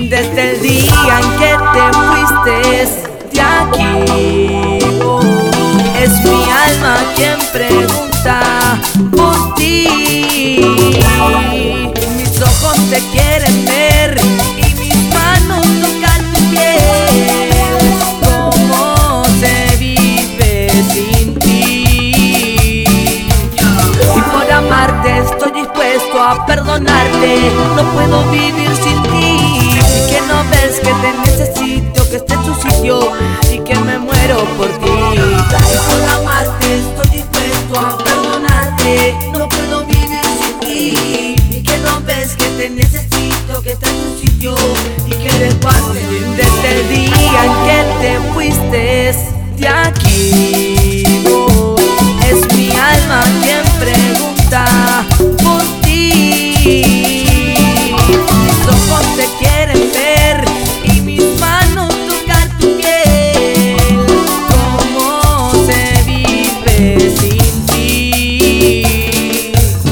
Desde el día en que te fuiste de aquí, es mi alma quien pregunta por ti. Mis ojos te quieren ver y mis manos tocan tu piel. ¿Cómo se vive sin ti? Y por amarte estoy dispuesto a perdonarte. No puedo vivir sin ti. Y que no ves que te necesito, que esté en tu sitio y que me muero por ti. Y por amarte estoy dispuesto a perdonarte. No puedo vivir sin ti. Y que no ves que te necesito, que esté en tu sitio y que eres parte de mí. Desde el día en que te fuiste de aquí, es mi alma quien pregunta por ti. Mis ojos te quieren ver y mis manos tocar tu piel. ¿Cómo se vive sin ti?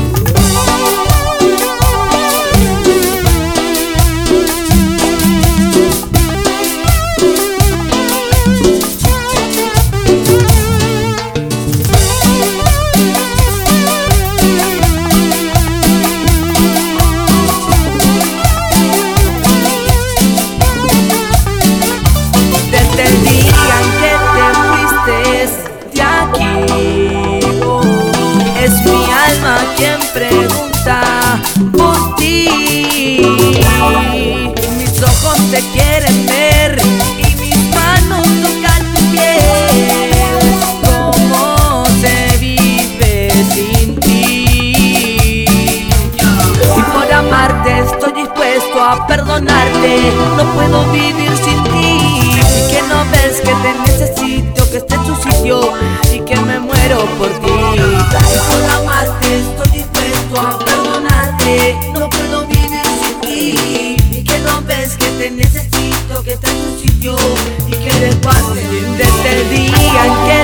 Quien pregunta por ti. Mis ojos te quieren ver y mis manos tocan tu piel. ¿Cómo se vive sin ti? Y por amarte estoy dispuesto a perdonarte. No puedo vivir sin ti. Y que no ves que te necesito, que esté en tu sitio y que me muero por ti. Y por amarte estoy dispuesto a perdonarte. No puedo vivir sin ti. Y que no ves que te necesito, que esté en tu sitio y que eres parte de mí. Desde el día en que